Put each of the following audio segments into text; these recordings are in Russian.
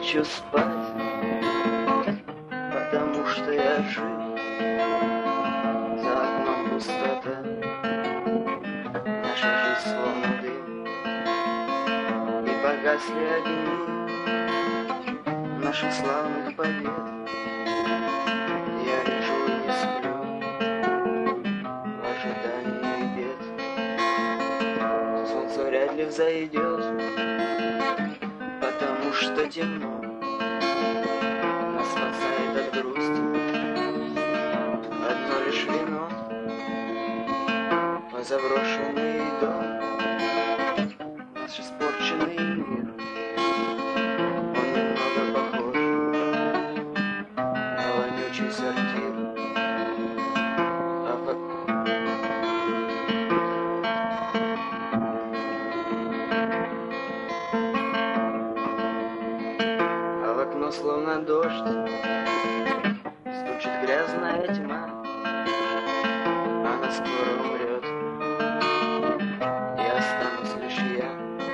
хочу спать, потому что я жив. За окном пустота, наша жизнь словно дым, и погасли огни наших славных побед. Я лежу и не сплю в ожидании бед. Солнце вряд ли взойдет, потому что темно. Нас спасает от грусти одно лишь вино. Мой заброшенный дом, наш испорченный мир, он немного похож на вонючий сортир. А в окно словно дождь стучит грязная тьма. Она скоро умрет, и останусь лишь я.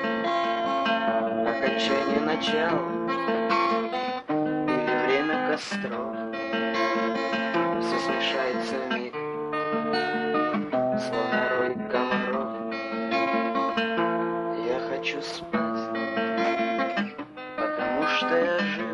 Окончание начала или время костров, все смешается вмиг, словно рой комаров. Я хочу спать, потому что я жив.